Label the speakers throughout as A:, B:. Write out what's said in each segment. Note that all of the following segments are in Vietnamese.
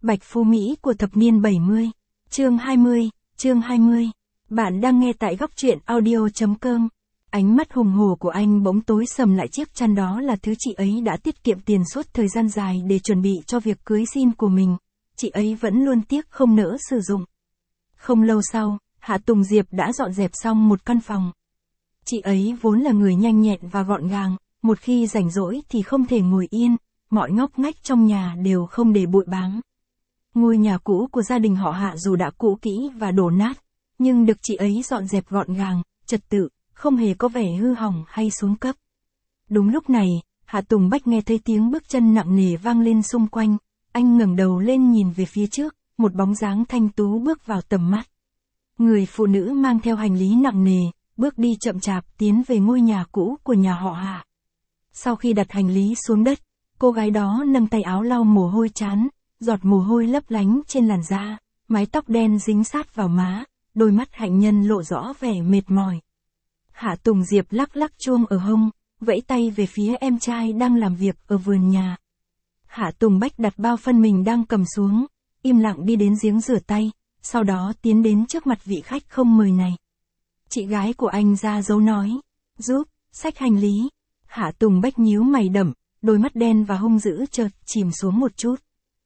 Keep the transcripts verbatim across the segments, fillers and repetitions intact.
A: Bạch Phú Mỹ của thập niên bảy mươi. Chương hai mươi, chương hai mươi. Bạn đang nghe tại góc truyện audio chấm com. Ánh mắt hùng hổ của anh bỗng tối sầm lại, chiếc chăn đó là thứ chị ấy đã tiết kiệm tiền suốt thời gian dài để chuẩn bị cho việc cưới xin của mình. Chị ấy vẫn luôn tiếc không nỡ sử dụng. Không lâu sau, Hạ Tùng Diệp đã dọn dẹp xong một căn phòng. Chị ấy vốn là người nhanh nhẹn và gọn gàng, một khi rảnh rỗi thì không thể ngồi yên, mọi ngóc ngách trong nhà đều không để bụi bám. Ngôi nhà cũ của gia đình họ Hạ dù đã cũ kỹ và đổ nát, nhưng được chị ấy dọn dẹp gọn gàng, trật tự, không hề có vẻ hư hỏng hay xuống cấp. Đúng lúc này, Hạ Tùng Bách nghe thấy tiếng bước chân nặng nề vang lên xung quanh, anh ngẩng đầu lên nhìn về phía trước, một bóng dáng thanh tú bước vào tầm mắt. Người phụ nữ mang theo hành lý nặng nề, bước đi chậm chạp tiến về ngôi nhà cũ của nhà họ Hạ. Sau khi đặt hành lý xuống đất, cô gái đó nâng tay áo lau mồ hôi trán, giọt mồ hôi lấp lánh trên làn da, mái tóc đen dính sát vào má, đôi mắt hạnh nhân lộ rõ vẻ mệt mỏi. Hạ Tùng Diệp lắc lắc chuông ở hông, vẫy tay về phía em trai đang làm việc ở vườn nhà. Hạ Tùng Bách đặt bao phân mình đang cầm xuống, im lặng đi đến giếng rửa tay, sau đó tiến đến trước mặt vị khách không mời này. Chị gái của anh ra dấu nói, giúp, xách hành lý. Hạ Tùng Bách nhíu mày đậm, đôi mắt đen và hung dữ chợt chìm xuống một chút.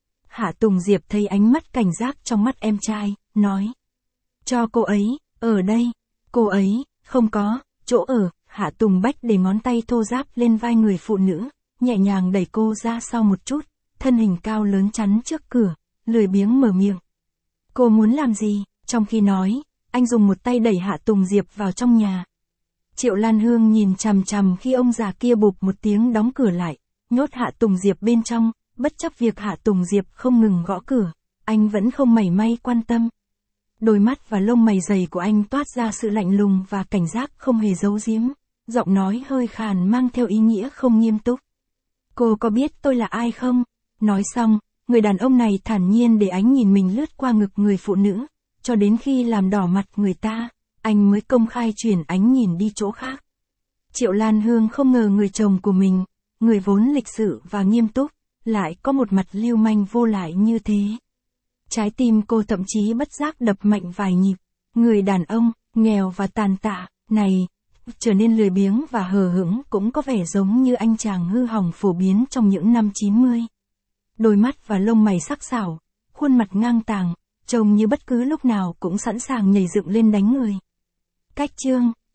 A: Hạ Tùng Diệp thấy ánh mắt cảnh giác trong mắt em trai, nói. Cho cô ấy, ở đây. Cô ấy, không có, chỗ ở. Hạ Tùng Bách để ngón tay thô ráp lên vai người phụ nữ, nhẹ nhàng đẩy cô ra sau một chút, thân hình cao lớn chắn trước cửa, lười biếng mở miệng. Cô muốn làm gì? Trong khi nói, anh dùng một tay đẩy Hạ Tùng Diệp vào trong nhà. Triệu Lan Hương nhìn chằm chằm khi ông già kia bụp một tiếng đóng cửa lại, nhốt Hạ Tùng Diệp bên trong, bất chấp việc Hạ Tùng Diệp không ngừng gõ cửa, anh vẫn không mảy may quan tâm. Đôi mắt và lông mày dày của anh toát ra sự lạnh lùng và cảnh giác không hề giấu giếm, giọng nói hơi khàn mang theo ý nghĩa không nghiêm túc. Cô có biết tôi là ai không? Nói xong, người đàn ông này thản nhiên để ánh nhìn mình lướt qua ngực người phụ nữ, cho đến khi làm đỏ mặt người ta, anh mới công khai chuyển ánh nhìn đi chỗ khác. Triệu Lan Hương không ngờ người chồng của mình, người vốn lịch sự và nghiêm túc, lại có một mặt lưu manh vô lại như thế. Trái tim cô thậm chí bất giác đập mạnh vài nhịp. Người đàn ông, nghèo và tàn tạ, này, trở nên lười biếng và hờ hững cũng có vẻ giống như anh chàng hư hỏng phổ biến trong những năm chín mươi. Đôi mắt và lông mày sắc sảo, khuôn mặt ngang tàng, trông như bất cứ lúc nào cũng sẵn sàng nhảy dựng lên đánh người. Cách chương